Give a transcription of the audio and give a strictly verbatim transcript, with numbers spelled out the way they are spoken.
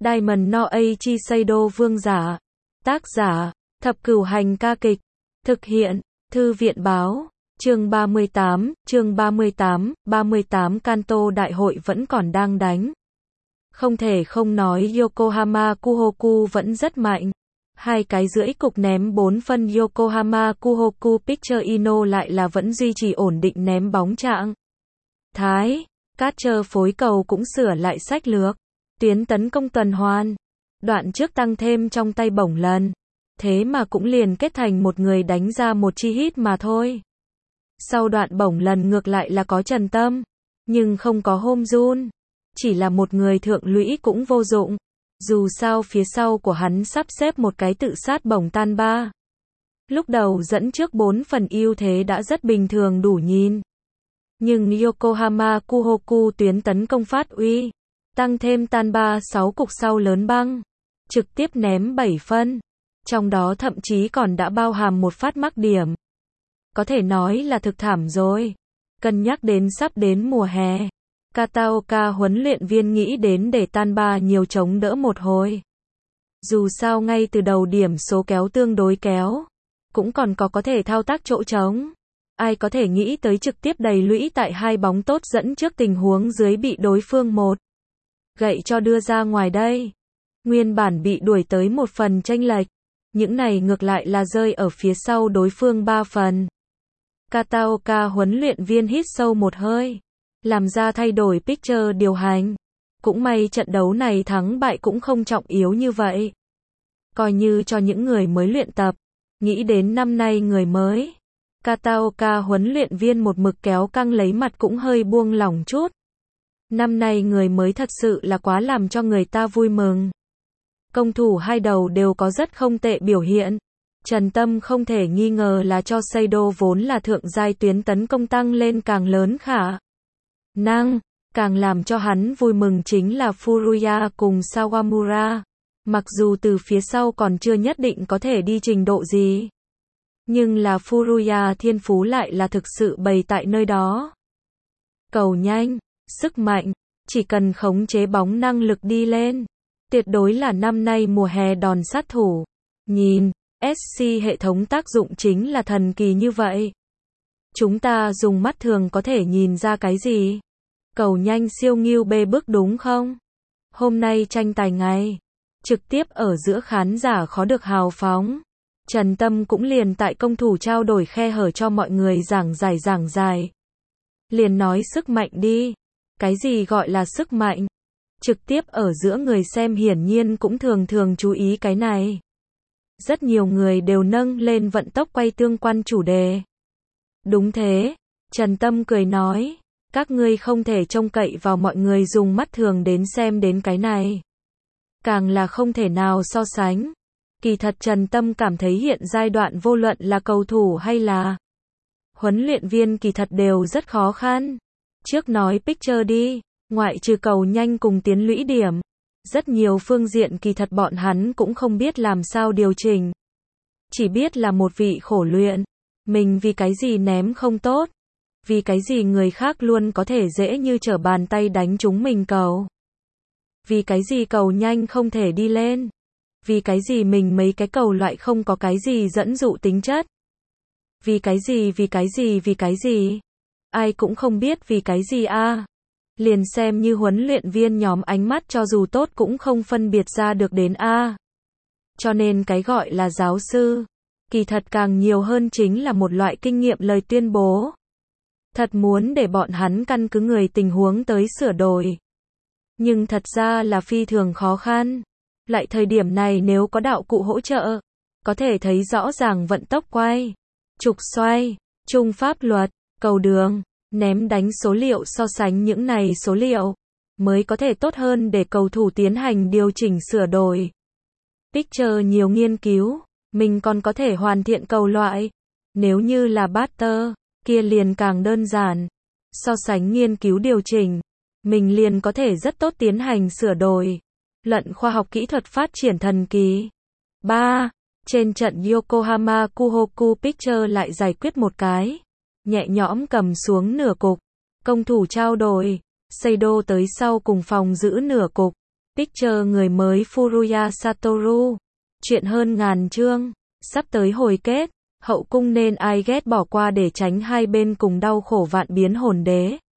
Diamond no Eiichi Seido vương giả. Tác giả, Thập Cửu Hành ca kịch. Thực hiện, Thư viện báo. Chương ba mươi tám, chương ba mươi tám, ba mươi tám Kanto đại hội vẫn còn đang đánh. Không thể không nói Yokohama Kuhoku vẫn rất mạnh. Hai cái rưỡi cục ném bốn phân Yokohama Kuhoku Picture Ino lại là vẫn duy trì ổn định ném bóng trạng thái. Catcher phối cầu cũng sửa lại sách lược. Tuyến tấn công tuần hoàn. Đoạn trước tăng thêm trong tay bổng lần. Thế mà cũng liền kết thành một người đánh ra một chi hit mà thôi. Sau đoạn bổng lần ngược lại là có Trần Tâm. Nhưng không có Home Jun. Chỉ là một người thượng lũy cũng vô dụng. Dù sao phía sau của hắn sắp xếp một cái tự sát bổng tan ba. Lúc đầu dẫn trước bốn phần ưu thế đã rất bình thường đủ nhìn. Nhưng Yokohama Kuhoku tuyến tấn công phát uy. Tăng thêm tan ba sáu cục sau lớn băng. Trực tiếp ném bảy phân. Trong đó thậm chí còn đã bao hàm một phát mắc điểm. Có thể nói là thực thảm rồi. Cân nhắc đến sắp đến mùa hè. Kataoka huấn luyện viên nghĩ đến để tan ba nhiều chống đỡ một hồi. Dù sao ngay từ đầu điểm số kéo tương đối kéo. Cũng còn có có thể thao tác chỗ trống. Ai có thể nghĩ tới trực tiếp đầy lũy tại hai bóng tốt dẫn trước tình huống dưới bị đối phương một gậy cho đưa ra ngoài đây. Nguyên bản bị đuổi tới một phần chênh lệch. Những này ngược lại là rơi ở phía sau đối phương ba phần. Kataoka huấn luyện viên hít sâu một hơi. Làm ra thay đổi picture điều hành. Cũng may trận đấu này thắng bại cũng không trọng yếu như vậy. Coi như cho những người mới luyện tập. Nghĩ đến năm nay người mới. Kataoka huấn luyện viên một mực kéo căng lấy mặt cũng hơi buông lỏng chút. Năm nay người mới thật sự là quá làm cho người ta vui mừng. Công thủ hai đầu đều có rất không tệ biểu hiện. Trần Tâm không thể nghi ngờ là cho Seido vốn là thượng giai tuyến tấn công tăng lên càng lớn khả năng. Càng làm cho hắn vui mừng chính là Furuya cùng Sawamura. Mặc dù từ phía sau còn chưa nhất định có thể đi trình độ gì. Nhưng là Furuya thiên phú lại là thực sự bày tại nơi đó. Cầu nhanh, sức mạnh, chỉ cần khống chế bóng năng lực đi lên. Tuyệt đối là năm nay mùa hè đòn sát thủ. Nhìn, ét xê hệ thống tác dụng chính là thần kỳ như vậy. Chúng ta dùng mắt thường có thể nhìn ra cái gì? Cầu nhanh siêu nghiêu bê bức đúng không? Hôm nay tranh tài ngày. Trực tiếp ở giữa khán giả khó được hào phóng. Trần Tâm cũng liền tại công thủ trao đổi khe hở cho mọi người giảng giải giảng giải. Liền nói sức mạnh đi. Cái gì gọi là sức mạnh? Trực tiếp ở giữa người xem hiển nhiên cũng thường thường chú ý cái này. Rất nhiều người đều nâng lên vận tốc quay tương quan chủ đề. Đúng thế, Trần Tâm cười nói, các ngươi không thể trông cậy vào mọi người dùng mắt thường đến xem đến cái này. Càng là không thể nào so sánh. Kỳ thật Trần Tâm cảm thấy hiện giai đoạn vô luận là cầu thủ hay là huấn luyện viên kỳ thật đều rất khó khăn. Trước nói picture đi, ngoại trừ cầu nhanh cùng tiến lũy điểm. Rất nhiều phương diện kỳ thật bọn hắn cũng không biết làm sao điều chỉnh. Chỉ biết là một vị khổ luyện. Mình vì cái gì ném không tốt. Vì cái gì người khác luôn có thể dễ như trở bàn tay đánh trúng mình cầu. Vì cái gì cầu nhanh không thể đi lên. Vì cái gì mình mấy cái cầu loại không có cái gì dẫn dụ tính chất. Vì cái gì vì cái gì vì cái gì. Ai cũng không biết vì cái gì a. À. Liền xem như huấn luyện viên nhóm ánh mắt cho dù tốt cũng không phân biệt ra được đến a. À. Cho nên cái gọi là giáo sư, kỳ thật càng nhiều hơn chính là một loại kinh nghiệm lời tuyên bố. Thật muốn để bọn hắn căn cứ người tình huống tới sửa đổi. Nhưng thật ra là phi thường khó khăn. Lại thời điểm này nếu có đạo cụ hỗ trợ, có thể thấy rõ ràng vận tốc quay, trục xoay, trung pháp luật, cầu đường, ném đánh số liệu so sánh những này số liệu, mới có thể tốt hơn để cầu thủ tiến hành điều chỉnh sửa đổi. Picture nhiều nghiên cứu, mình còn có thể hoàn thiện cầu loại. Nếu như là batter, kia liền càng đơn giản. So sánh nghiên cứu điều chỉnh, mình liền có thể rất tốt tiến hành sửa đổi. Luận khoa học kỹ thuật phát triển thần kỳ. ba. Trên trận Yokohama Kuhoku Picture lại giải quyết một cái. Nhẹ nhõm cầm xuống nửa cục. Công thủ trao đổi. Seido tới sau cùng phòng giữ nửa cục. Picture người mới Furuya Satoru. Chuyện hơn ngàn chương. Sắp tới hồi kết. Hậu cung nên ai ghét bỏ qua để tránh hai bên cùng đau khổ vạn biến hồn đế.